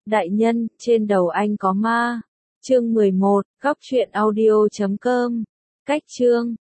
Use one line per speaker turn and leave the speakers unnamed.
Đại nhân, trên đầu anh có ma. Chương 11, góc truyện audio.com. Cách chương